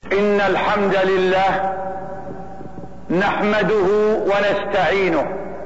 إن الحمد لله نحمده ونستعينه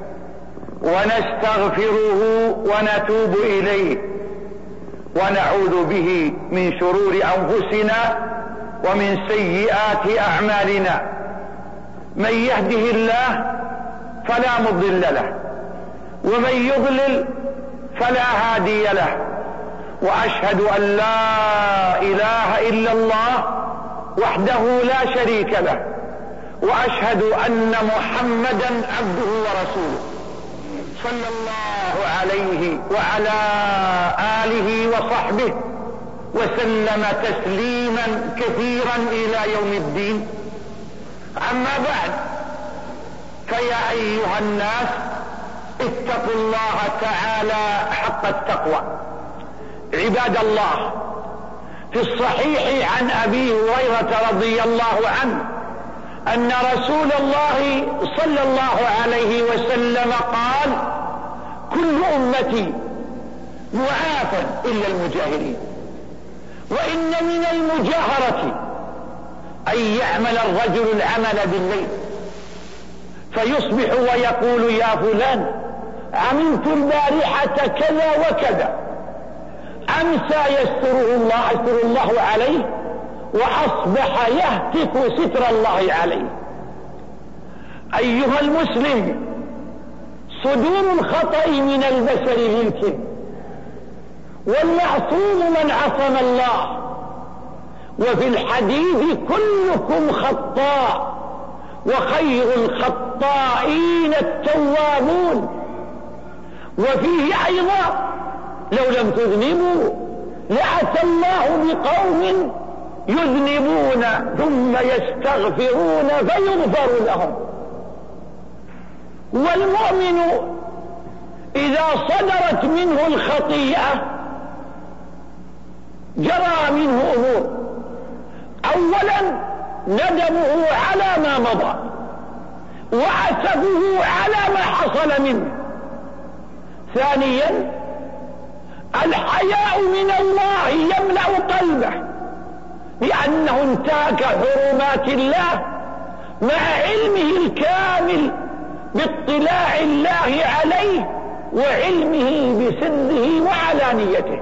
ونستغفره ونتوب إليه ونعوذ به من شرور أنفسنا ومن سيئات أعمالنا. من يهده الله فلا مضل له ومن يضلل فلا هادي له، وأشهد أن لا إله إلا الله وحده لا شريك له، وأشهد أن محمدا عبده ورسوله صلى الله عليه وعلى آله وصحبه وسلم تسليما كثيرا إلى يوم الدين. أما بعد، فيا أيها الناس اتقوا الله تعالى حق التقوى. عباد الله، في الصحيح عن أبي هريرة رضي الله عنه أن رسول الله صلى الله عليه وسلم قال: كل أمتي معافى إلا المجاهرين. وإن من المجاهرة أن يعمل الرجل العمل بالليل فيصبح ويقول: يا فلان، عملت البارحة كذا وكذا. أمسى يستر الله عليه، وأصبح يهتك ستر الله عليه. أيها المسلم، صدور الخطأ من البشر يمكن، والمعصوم من عصم الله. وفي الحديث: كلكم خطاء وخير الخطائين التوابون. وفيه أيضا: لو لم تذنبوا لأتى الله بقوم يذنبون ثم يستغفرون فيغفر لهم. والمؤمن إذا صدرت منه الخطيئة جرى منه أمور: أولا ندمه على ما مضى، وعتبه على ما حصل منه. ثانيا الحياء من الله يملأ قلبه، لأنه انتهك حرمات الله مع علمه الكامل باطلاع الله عليه وعلمه بسره وعلانيته.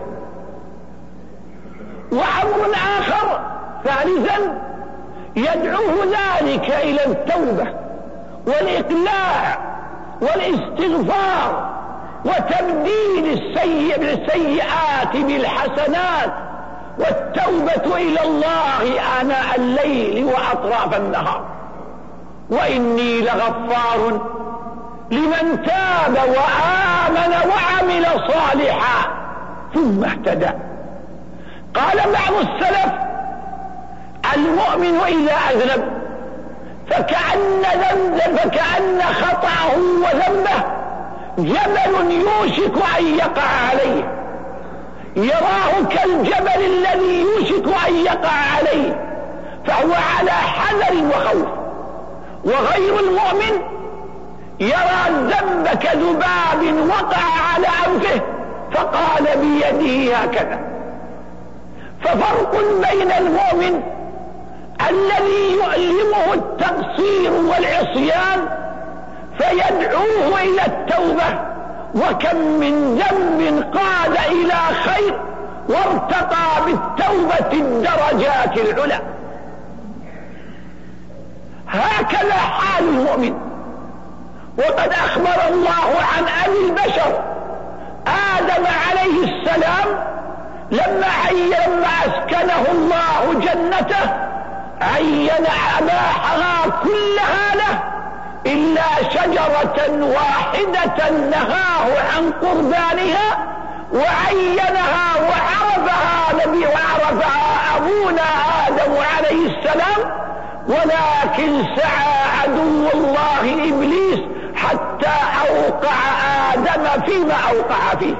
وأمر آخر ثالثا يدعوه ذلك إلى التوبة والإقلاع والاستغفار وتبديل السيئات بالحسنات والتوبة إلى الله آناء الليل وأطراف النهار. وإني لغفار لمن تاب وآمن وعمل صالحا ثم اهتدى. قال بعض السلف: المؤمن إذا أذنب فكأن خطأه وذنبه جبل يوشك أن يقع عليه، يراه كالجبل الذي يوشك أن يقع عليه، فهو على حذر وخوف. وغير المؤمن يرى الذنب كذباب وقع على أنفه فقال بيده هكذا. ففرق بين المؤمن الذي يؤلمه التقصير والعصيان فيدعوه إلى التوبة، وكم من ذنب قاد إلى خير وارتقى بالتوبة الدرجات العلى. هكذا حال المؤمن. وقد أخبر الله عن أبي البشر آدم عليه السلام لما أسكنه الله جنته عين أباحها كلها له إلا شجرة واحدة نهاه عن قربانها وعينها وعرفها أبونا آدم عليه السلام، ولكن سعى عدو الله إبليس حتى أوقع آدم فيما أوقع فيه.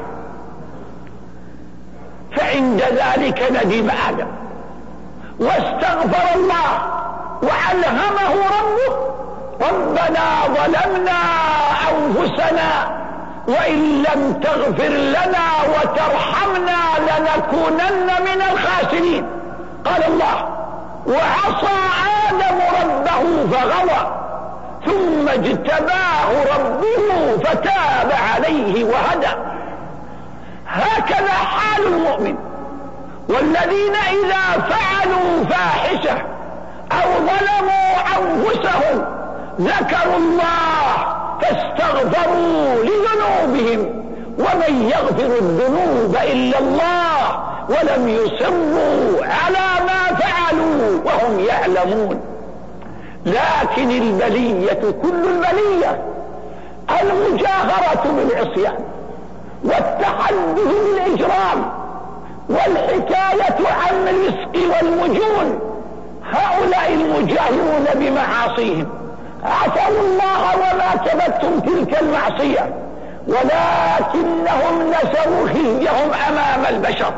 فعند ذلك ندم آدم واستغفر الله وألهمه ربه: ربنا ظلمنا أنفسنا وإن لم تغفر لنا وترحمنا لنكونن من الخاسرين. قال الله: وعصى آدم ربه فغوى ثم اجتباه ربه فتاب عليه وهدى. هكذا حال المؤمن. والذين إذا فعلوا فاحشة أو ظلموا أنفسهم ذكروا الله فاستغفروا لذنوبهم ومن يغفر الذنوب إلا الله ولم يصروا على ما فعلوا وهم يعلمون. لكن البلية كل البلية المجاهرة بالعصيان والتحدث بالإجرام والحكاية عن الرزق والمجون. هؤلاء المجاهرون بمعاصيهم عصوا الله وما كبتم تلك المعصية، ولكنهم نسوا خزيهم أمام البشر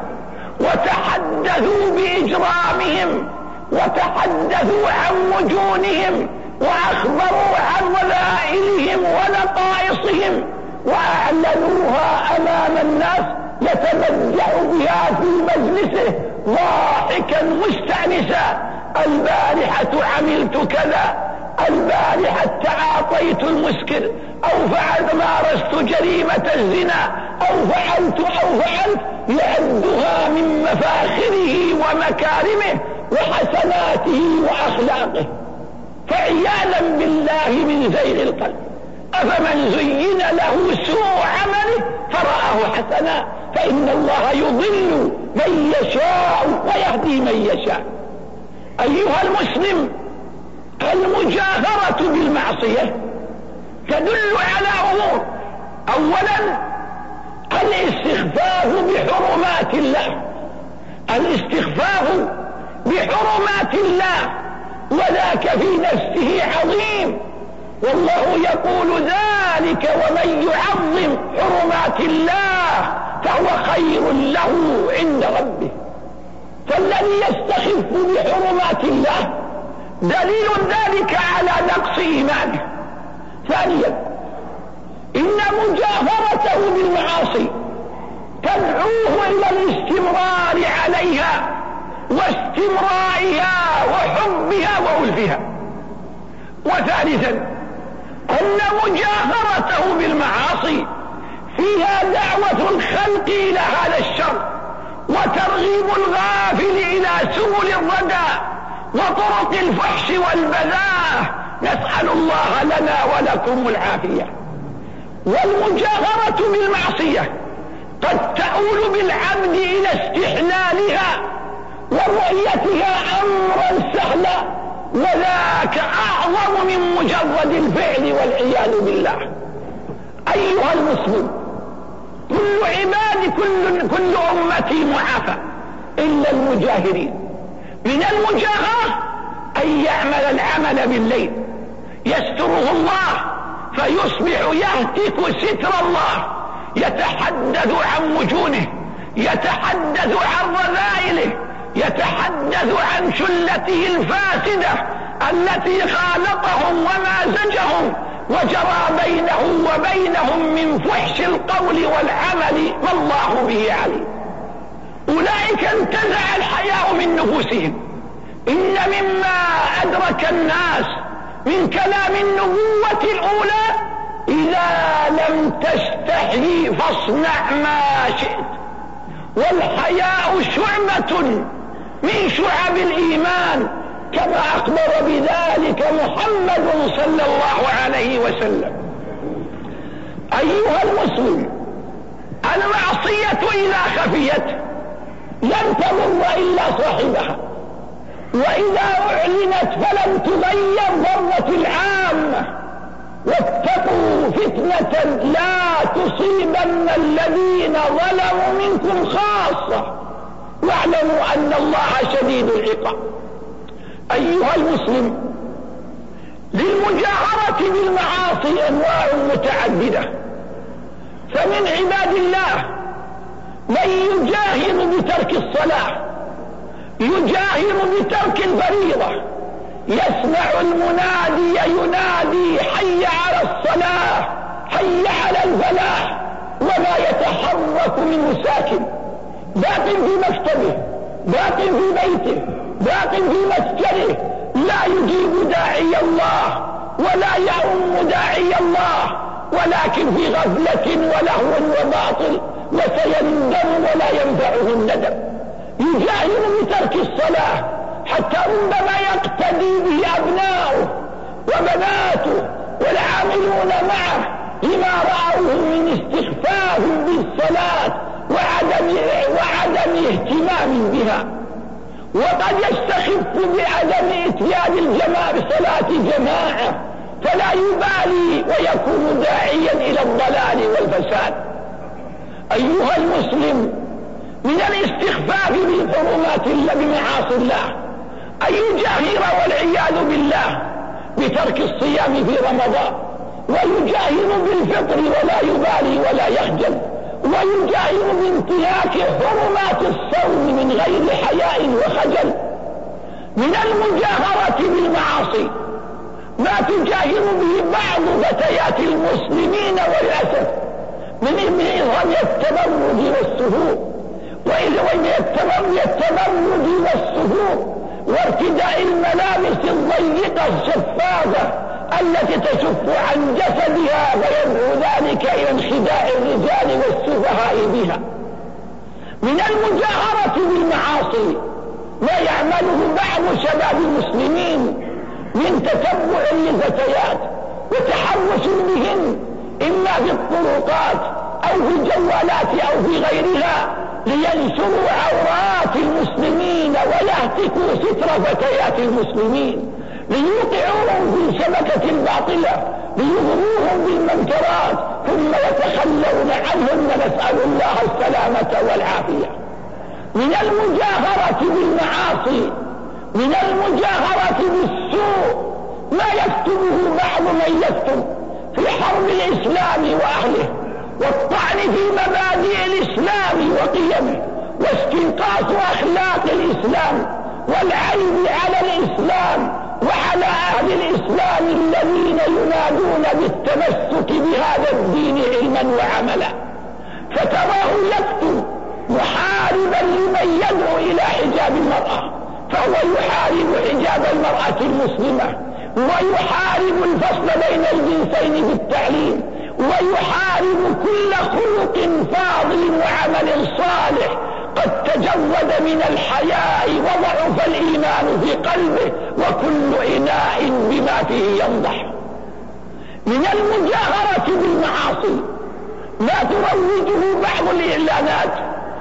وتحدثوا بإجرامهم وتحدثوا عن مجونهم وأخبروا عن رذائلهم ونقائصهم وأعلنوها أمام الناس يتمجح بها في مجلسه ضاحكا مستأنسا: البارحة عملت كذا، البارحة تعاطيت المسكر، أو فعلت مارست جريمة الزنا، أو فعلت يعدها من مفاخره ومكارمه وحسناته وأخلاقه. فعياذا بالله من زيغ القلب. أفمن زين له سوء عمله فرآه حسنا فإن الله يضل من يشاء ويهدي من يشاء. أيها المسلم، المجاهرة بالمعصية تدل على أمور: أولا الاستخفاف بحرمات الله، الاستخفاف بحرمات الله، وذاك في نفسه عظيم، والله يقول ذلك: ومن يعظم حرمات الله فهو خير له عند ربه. فالذي يستخف بحرمات الله دليل ذلك على نقص إيمانه. ثانيا، إن مجاهرته بالمعاصي تدعوه إلى الاستمرار عليها واستمرائها وحبها وألفها. وثالثا، أن مجاهرته بالمعاصي فيها دعوة الخلق إلى هذا الشر وترغيب الغافل إلى سبل الردى وطرق الفحش والبذاء. نسأل الله لنا ولكم العافية. والمجاهرة بالمعصية قد تؤول بالعبد إلى استحلالها ورؤيتها أمرا سهلا، وذاك أعظم من مجرد الفعل والعياذ بالله. أيها المسلم، كل عباد كل أمتي معافى إلا المجاهرين. من المجاهرة أن يعمل العمل بالليل يستره الله فيصبح يهتك ستر الله، يتحدث عن مجونه، يتحدث عن رذائله، يتحدث عن شلته الفاسدة التي خالطهم ومازجهم وجرى بينه وبينهم من فحش القول والعمل والله به عليم. أولئك انتزع الحياء من نفوسهم. إن مما أدرك الناس من كلام النبوة الأولى: إذا لم تستحي فاصنع ما شئت. والحياء شعبة من شعب الإيمان كما أخبر بذلك محمد صلى الله عليه وسلم. أيها المسلم، المعصية إذا خفيت لن تضر إلا صاحبها، وإذا أعلنت فلن تغير ضرة العامة. واتقوا فتنة لا تصيبن الذين ظلموا منكم خاصة واعلموا أن الله شديد العقاب. أيها المسلم، للمجاهرة بالمعاصي أنواع متعددة، فمن عباد الله من يجاهر بترك الصلاة، يجاهر بترك الفريضة، يسمع المنادي ينادي: حي على الصلاة، حي على الفلاح، ولا يتحرك منه ساكن، باق في مكتبه، باق في بيته، باق في مسجده لا يجيب داعي الله ولا يؤم داعي الله، ولكن في غفلة ولهو وباطل، وسيندم ولا ينفعه الندم. يجاهر بترك الصلاة حتى ربما يقتدي به أبناؤه وبناته والعاملون معه لما رأوه من استخفاف بالصلاة وعدم اهتمام بها، وقد يستخف بعدم اتيان الجماعة بصلاة جماعة فلا يبالي ويكون داعيا إلى الضلال والفساد. أيها المسلم، من الاستخفاف بالحرمات بمعاصي الله أن يجاهر والعياذ بالله بترك الصيام في رمضان، ويجاهر بالفطر ولا يبالي ولا يخجل، ويجاهر بانتهاك حرمات الصوم من غير حياء وخجل. من المجاهرة بالمعاصي ما تجاهر به بعض فتيات المسلمين وللأسف من إظهار التبرج والسهو، التبرج والسهو وارتداء الملابس الضيقة الشفافة التي تشف عن جسدها، فيدعو ذلك إلى انخداع الرجال والسفهاء بها. من المجاهرة بالمعاصي ما يعمله بعض شباب المسلمين من تتبع للفتيات وتحرش بهن إما في الطرقات أو في الجوالات أو في غيرها لينشروا عورات المسلمين ويهتكوا ستر فتيات المسلمين، ليوقعوهم في شبكة باطلة، ليغروهم بالمنكرات ثم يتخلون عنهم، نسأل الله السلامة والعافية. من المجاهرة بالمعاصي، من المجاهرة بالسوء ما يكتبه بعض من يكتب في حرب الإسلام وأهله، والطعن في مبادئ الإسلام وقيمه، واستنقاص أخلاق الإسلام، والعيب على الإسلام وعلى أهل الإسلام الذين ينادون بالتمسك بهذا الدين علما وعملا. فتراه يكتب محاربا لمن يدعو إلى حجاب المرأة، فهو يحارب حجاب المرأة المسلمة، ويحارب الفصل بين الجنسين في التعليم، ويحارب كل خلق فاضل وعمل صالح قد تجرد من الحياء وضعف الإيمان في قلبه، وكل إناء بما فيه ينضح. من المجاهرة بالمعاصي ما تروجه بعض الإعلانات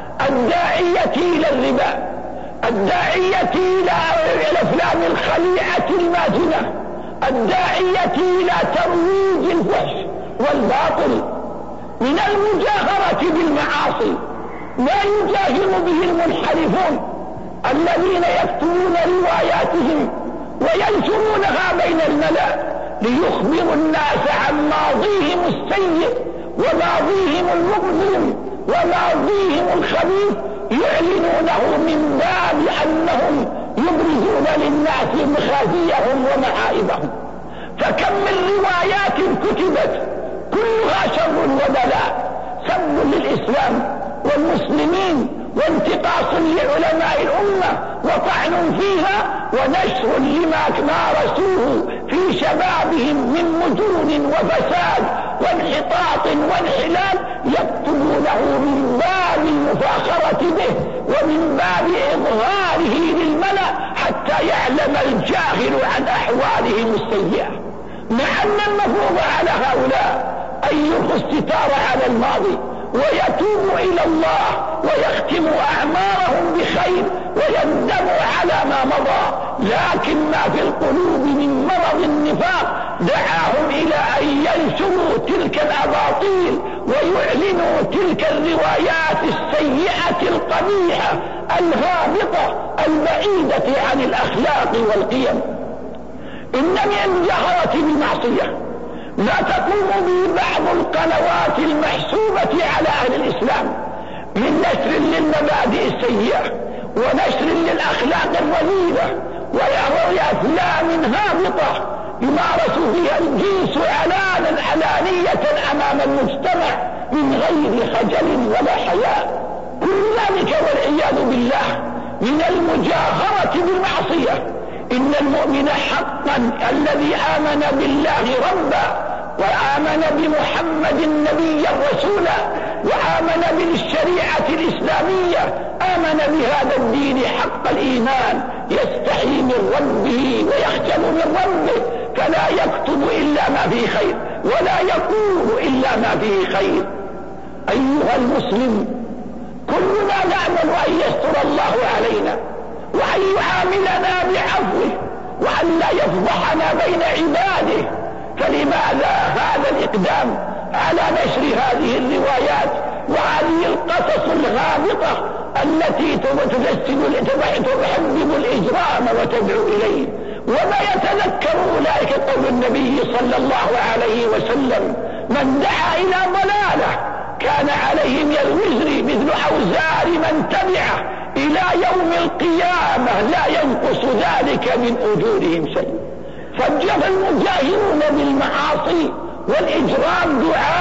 الداعية إلى الربا، الداعية إلى الأفلام الخليعة الماجنة، الداعية إلى ترويج الفحش والباطل. من المجاهرة بالمعاصي ما يجاهر به المنحرفون الذين يكتبون رواياتهم وينشرونها بين الملأ ليخبروا الناس عن ماضيهم السيء وماضيهم المظلم وماضيهم الخبيث، يعلنونه من باب أنهم يبرزون للناس مخازيهم ومعائبهم. فكم من روايات كتبت كلها شر وبلاء، سب للإسلام والمسلمين وانتقاص لعلماء الأمة وطعن فيها ونشر لما مارسوه في شبابهم من مجون وفساد وانحطاط وانحلال، يكتبونه من باب المفاخرة به ومن باب إظهاره للملأ حتى يعلم الجاهل عن أحوالهم السيئة، مع أن المفروض على هؤلاء أن يلقوا الستار على الماضي ويتوبوا إلى الله ويختموا أعمارهم بخير ويندموا على ما مضى، لكن ما في القلوب من مرض النفاق دعاهم إلى أن ينشروا تلك الأباطيل ويعلنوا تلك الروايات السيئة القبيحة الهابطة البعيدة عن الأخلاق والقيم. إن من الجهرة بالمعصية ما تقوم به بعض القنوات المحسوبة على أهل الإسلام من نشر للمبادئ السيئة ونشر للأخلاق الرذيلة وأفلام هابطة يمارس فيها الجنس علانية أمام المجتمع من غير خجل ولا حياء. كل ذلك والعياذ بالله من المجاهرة بالمعصية. إن المؤمن حقا الذي آمن بالله ربا وآمن بمحمد نبيا رسولا وآمن بالشريعة الإسلامية، آمن بهذا الدين حق الإيمان، يستحي من ربه ويخجل من ربه، فلا يكتب إلا ما فيه خير ولا يقول إلا ما فيه خير. أيها المسلم، كلنا نأمل أن يستر الله علينا وأن يعاملنا بعفوه وأن لا يفضحنا بين عباده، فلماذا هذا الإقدام على نشر هذه الروايات وهذه القصص الغامضة التي تحبب الإجرام وتدعو إليه؟ وما يتذكر أولئك قول النبي صلى الله عليه وسلم: من دعا إلى ضلالة كان عليه من الوزر مثل أوزار من تبعه إلى يوم القيامة لا ينقص ذلك من أجورهم شيء. فجر المجاهرون بالمعاصي والإجرام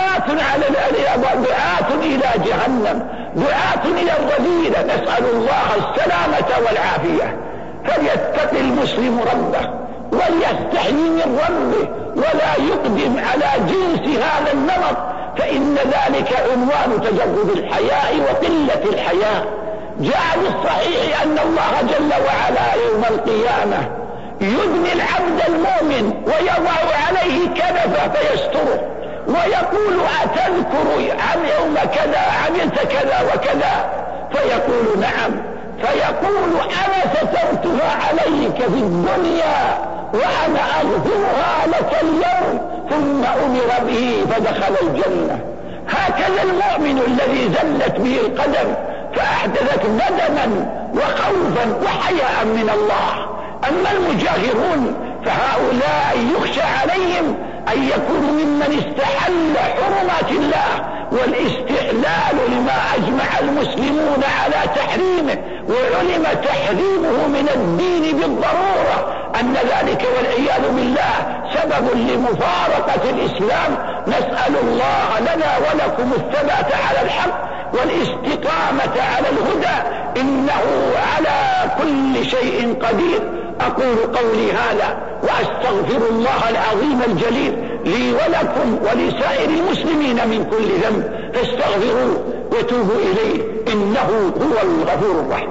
دعاة إلى جهنم، دعاة إلى الرذيلة، نسأل الله السلامة والعافية. فليتقي المسلم ربه وليستحي من ربه ولا يقدم على جنس هذا النمط، فإن ذلك عنوان تجرد الحياء وقلة الحياء. جاء بالصحيح أن الله جل وعلا يوم القيامة يدني العبد المؤمن ويضع عليه كنفه فيستره ويقول: أتذكر عن يوم كذا عملت كذا وكذا؟ فيقول: نعم. فيقول: أنا سترتها عليك في الدنيا وأنا أغفرها لك اليوم. ثم أمر به فدخل الجنة. هكذا المؤمن الذي زلت به القدم فأحدثت ندما وخوفا وحياء من الله. أما المجاهرون فهؤلاء يخشى عليهم أن يكونوا ممن استحل حرمات الله والاستحلال لما أجمع المسلمون على تحريمه وعلم تحريمه من الدين بالضرورة، أن ذلك والعياذ بالله سبب لمفارقة الإسلام. نسأل الله لنا ولكم الثبات على الحق والاستقامة على الهدى، إنه على كل شيء قدير. أقول قولي هذا وأستغفر الله العظيم الجليل لي ولكم ولسائر المسلمين من كل ذنب، فاستغفروه وتوبوا إليه إنه هو الغفور الرحيم.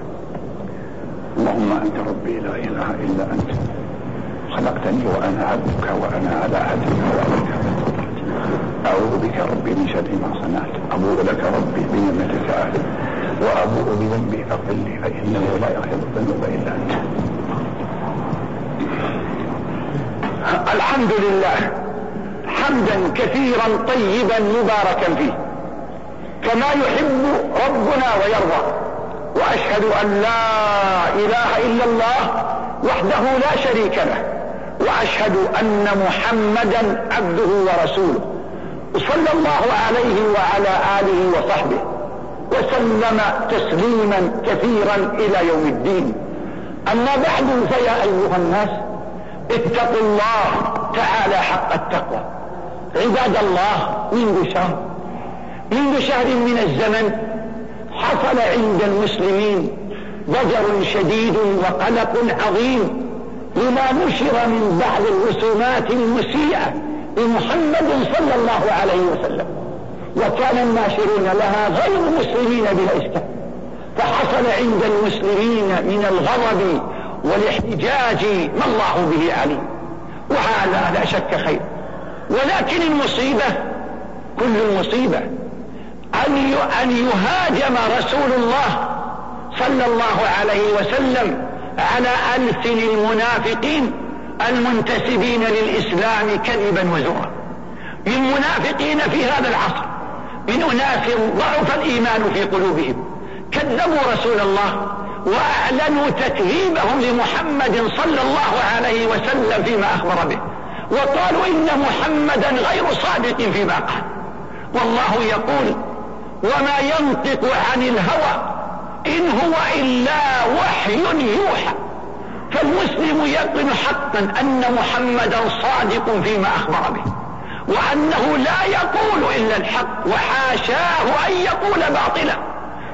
اللهم أنت ربي لا إله إلا أنت، خلقتني وأنا عبدك وأنا على عهدك ووعدك أعوذ بك ربي من شر ما صنعت، أبوء لك ربي بنعمتك علي وأبوء بذنبي فاغفر لي فإنه لا يغفر الذنوب إلا أنت. الحمد لله حمدا كثيرا طيبا مباركا فيه كما يحب ربنا ويرضى، وأشهد أن لا إله إلا الله وحده لا شريك له، وأشهد أن محمدا عبده ورسوله صلى الله عليه وعلى آله وصحبه وسلم تسليما كثيرا إلى يوم الدين. أما بعد، فيا أيها الناس اتقوا الله تعالى حق التقوى. عباد الله، منذ شهر من الزمن حصل عند المسلمين ضجر شديد وقلق عظيم لما نشر من بعض الرسومات المسيئة لمحمد صلى الله عليه وسلم، وكان الناشرون لها غير مسلمين بالإسلام، فحصل عند المسلمين من الغضب والاحتجاج ما الله به عليم، وهذا لا شك خير. ولكن المصيبة، كل المصيبة أن يهاجم رسول الله صلى الله عليه وسلم على ألسن المنافقين المنتسبين للإسلام كذبا وزورا، من منافقين في هذا العصر، من أناس ضعف الإيمان في قلوبهم، كذبوا رسول الله وأعلنوا تكذيبهم لمحمد صلى الله عليه وسلم فيما أخبر به، وقالوا إن محمدا غير صادق فيما قال. والله يقول: وما ينطق عن الهوى إن هو إلا وحي يوحى. فالمسلم يقن حقا أن محمدا صادق فيما أخبر به، وأنه لا يقول إلا الحق، وحاشاه أن يقول باطلا.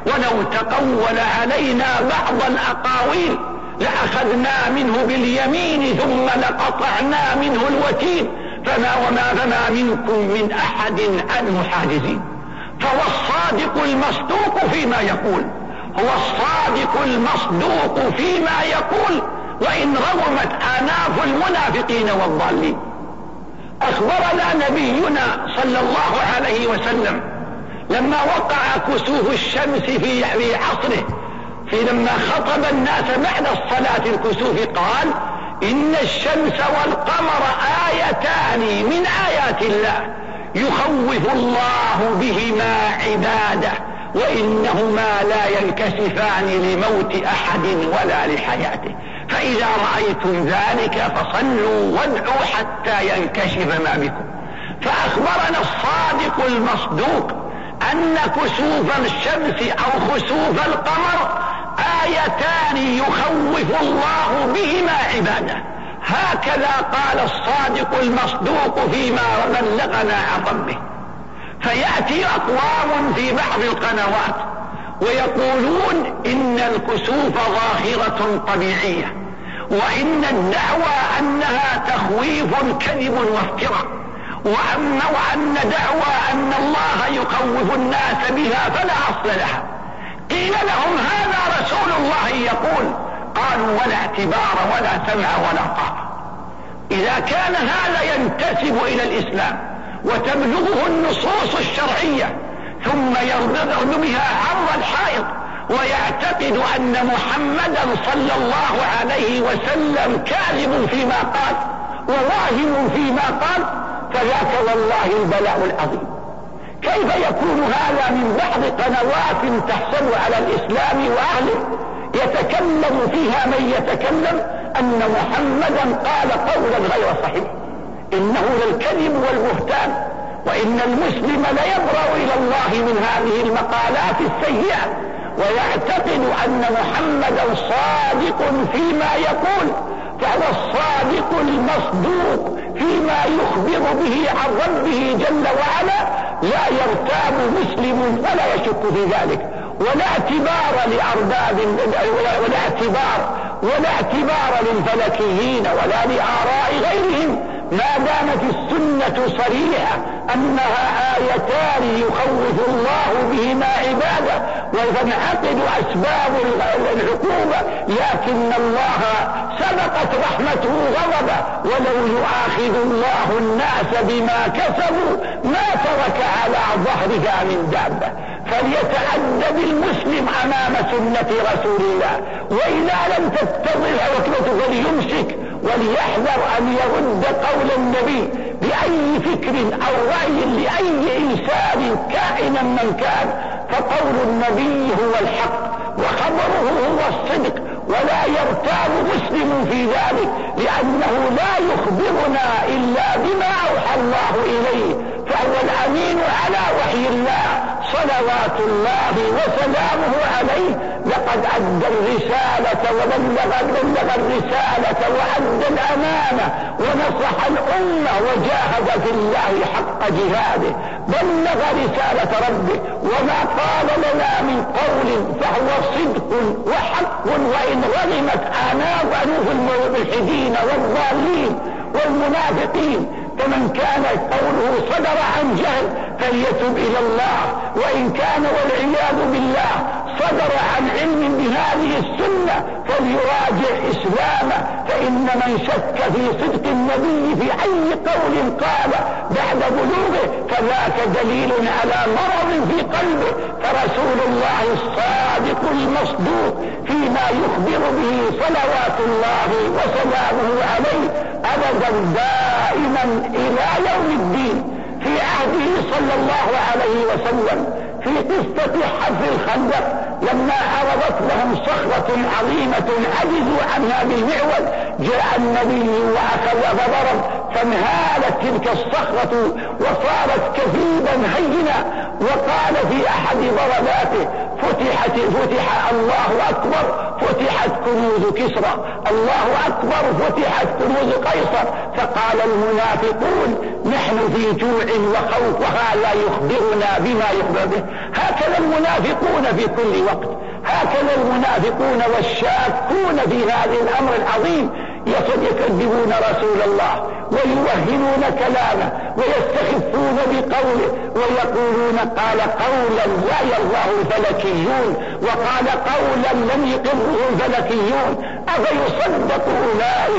ولو تقول علينا بعض الأقاويل لأخذنا منه باليمين ثم لقطعنا منه الوتين فما منكم من أحد عنه حاجزين. فهو الصادق المصدوق فيما يقول، هو الصادق المصدوق فيما يقول وإن رغمت آناف المنافقين والضالين. أخبرنا نبينا صلى الله عليه وسلم لما وقع كسوف الشمس في عصره، لما خطب الناس بعد الصلاة الكسوف قال: إن الشمس والقمر آيتان من آيات الله يخوف الله بهما عباده وإنهما لا ينكسفان لموت أحد ولا لحياته، فإذا رأيتم ذلك فصلوا وادعوا حتى ينكشف ما بكم. فأخبرنا الصادق المصدوق أن كسوف الشمس أو خسوف القمر آيتان يخوف الله بهما عباده. هكذا قال الصادق المصدوق فيما بلغنا عن ربه. فيأتي أقوام في بعض القنوات ويقولون إن الكسوف ظاهرة طبيعية، وإن الدعوى أنها تخويف كذب وافتراء، وأن دعوى أن الله يخوف الناس بها فلا أصل لها. قيل لهم: هذا رسول الله يقول. قالوا: ولا اعتبار ولا سمع ولا طاعة. إذا كان هذا ينتسب إلى الإسلام وتبلغه النصوص الشرعية ثم يرد بها عرض الحائط ويعتقد أن محمدا صلى الله عليه وسلم كاذب فيما قال وواهم فيما قال، فذاك والله البلاء العظيم. كيف يكون هذا من بعض قنوات تحسب على الإسلام وأهله يتكلم فيها من يتكلم أن محمدا قال قولا غير صحيح؟ إنه للكذب والبهتان، وإن المسلم ليبرأ إلى الله من هذه المقالات السيئة ويعتقد أن محمدا صادق فيما يقول، فهو الصادق المصدوق فيما يخبر به عن ربه جل وعلا، لا يرتاب مسلم ولا يشك في ذلك، ولا اعتبار لأرباب ولا اعتبار للفلكيين ولا لآراء غيرهم، ما دامت السنة صريحة أنها آيتان يخوف الله بهما عباده وتنعقد أسباب العقوبة، لكن الله سبقت رحمته غضبه، ولو يؤاخذ الله الناس بما كسبوا ما ترك على ظهرها من دابة. فليتأدب المسلم أمام سنة رسول الله، وإذا لم تتضح العقوبة فليمسك وليحذر أن يرد قول النبي بأي فكر أو رأي لأي إنسان كائنا من كان، فقول النبي هو الحق وخبره هو الصدق، ولا يرتاب مسلم في ذلك، لأنه لا يخبرنا إلا بما أوحى الله إليه، فهو الأمين على وحي الله صلوات الله وسلامه عليه. لقد أدى الرسالة وبلغ الرسالة وأدى الأمانة ونصح الأمة وجاهد في الله حق جهاده، بلغ رسالة ربه، وما قال لنا من قول فهو صدق وحق، وإن غلمت آناف الملحدين والضالين والمنافقين، فمن كان قوله صدر عن جهل فليتب إلى الله، وإن كان والعياذ بالله صدر عن علم بهذه السنة فليراجع إسلامه، فإن من شك في صدق النبي في أي قول قال بعد بلوغه فذاك دليل على مرض في قلبه. فرسول الله الصادق المصدوق فيما يخبر به صلوات الله وسلامه عليه أبدا دائما إلى يوم الدين. في عهده صلى الله عليه وسلم في قصة حفر الخندق لما عرضت لهم صخرة عظيمة عجزوا عنها بالمعول، جاء النبي وأخذ فضرب فانهالت تلك الصخرة وصارت كثيبا هينا، وقال في أحد ضرباته فتح الله أكبر فتحت كنوز كسرى، الله أكبر فتحت كنوز قيصر. فقال المنافقون نحن في جوع وخوف وهذا يخبرنا بما يخبر به. هكذا هكذا المنافقون في كل وقت، هكذا المنافقون والشاكون في هذا الأمر العظيم يكذبون رسول الله ويوهنون كلامه ويستخفون بقوله ويقولون قال قولا لا يرضاه الفلكيون وقال قولا لم يقره الفلكيون. أفيصدق أولئك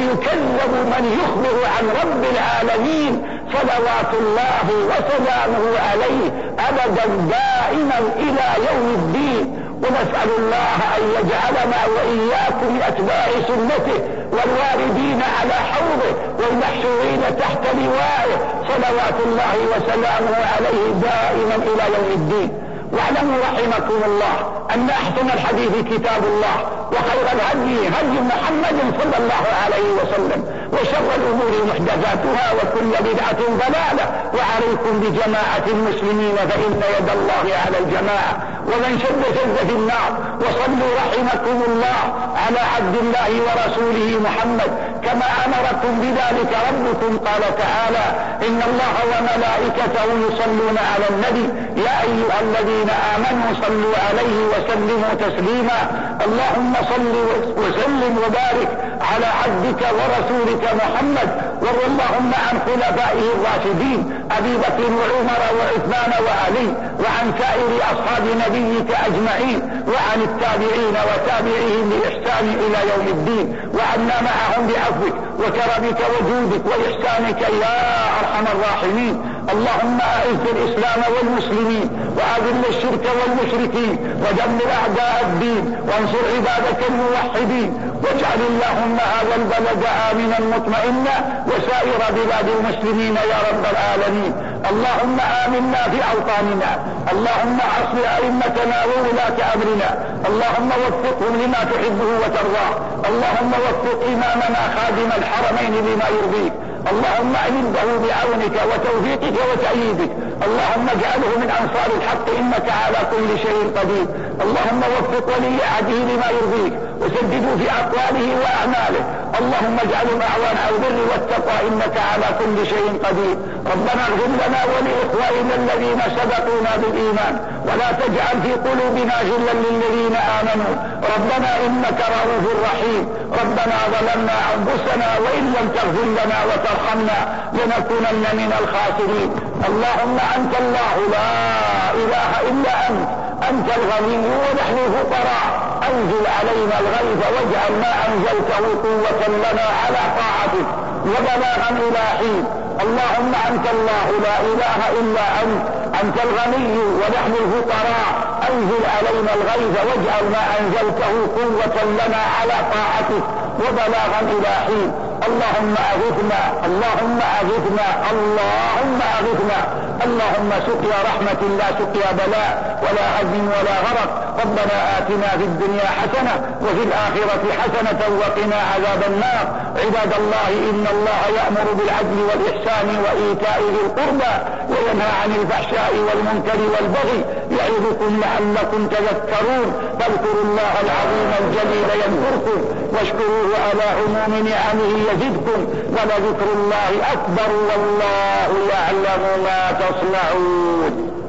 ويكذب من يخبر عن رب العالمين صلوات الله وسلامه عليه أبدا دائما إلى يوم الدين. ونسأل الله أن يجعلنا وإياكم من أتباع سنته والواردين على حوضه والمحشورين تحت لوائه صلوات الله وسلامه عليه دائما إلى يوم الدين. واعلموا رحمكم الله أن أحسن الحديث كتاب الله وخير الهدي هدي محمد صلى الله عليه وسلم وشر الأمور محدثاتها وكل بدعة ضلالة. وعليكم بجماعة المسلمين فإن يد الله على الجماعة ومن شد شد في النار. وصلوا رحمكم الله على عبد الله ورسوله محمد كما أمركم بذلك ربكم قال تعالى إن الله وملائكته يصلون على النبي يا أيها الذين آمنوا صلوا عليه وسلموا تسليما. اللهم صل وسلم وبارك على عبدك ورسولك محمد وارض اللهم عن خلفائه الراشدين أبي بكر وعمر وعثمان وعلي وعن سائر أصحاب نبيك أجمعين وعن التابعين وتابعيهم بإحسان إلى يوم الدين وعنا معهم بعفوك وكرمك وجودك وإحسانك يا أرحم الراحمين. اللهم أعز الإسلام والمسلمين وأذل الشرك والمشركين ودمر أعداء الدين وانصر عبادك الموحدين واجعل اللهم هذا البلد آمنا مطمئنا وسائر بلاد المسلمين يا رب العالمين. اللهم آمنا في أوطاننا، اللهم أصلح أئمتنا وولاة أمرنا، اللهم وفقهم لما تحبه وترضاه، اللهم وفق إمامنا خادم الحرمين لما يرضيك، اللهم أعنده بعونك وتوفيقك وتأييدك، اللهم اجعله من أنصار الحق إنك على كل شيء قدير. اللهم وفق ولي عهده لما يرضيك وسدده في أقواله وأعماله، اللهم اجعلهم أعوان على البر والتقوى إنك على كل شيء قدير. ربنا اغفر لنا ولإخواننا الذين سبقونا بالإيمان ولا تجعل في قلوبنا غلا للذين آمنوا ربنا إنك رؤوف رحيم. ربنا ظلمنا أنفسنا وإن لم تغفر لنا وترحمنا لنكونن من الخاسرين. اللهم أنت الله لا إله إلا أنت الغني ونحن الفقراء أنزل علينا الغيث واجعل ما أنزلته قوة لنا على طاعتك وبلاغا إلى حين. اللهم أنت الله لا إله إلا أنت الغني ونحن الفقراء أنزل علينا الغيث واجعل ما أنزلته قوة لنا على طاعتك وبلاغا إلى حين. اللهم أغثنا اللهم أغثنا اللهم أغثنا اللهم سقيا رحمة لا سقيا بلاء ولا هدم ولا غرق. ربنا آتنا في الدنيا حسنة وفي الآخرة حسنة وقنا عذاب النار. عباد الله إن الله يأمر بالعدل والإحسان وإيتاء ذي القربى وينهى عن الفحشاء والمنكر والبغي يعظكم لعلكم تذكرون. فاذكروا الله العظيم الجليل يذكركم واشكروه على عموم نعمه يزدكم ولذكر الله أكبر والله يعلم ما تصنعون.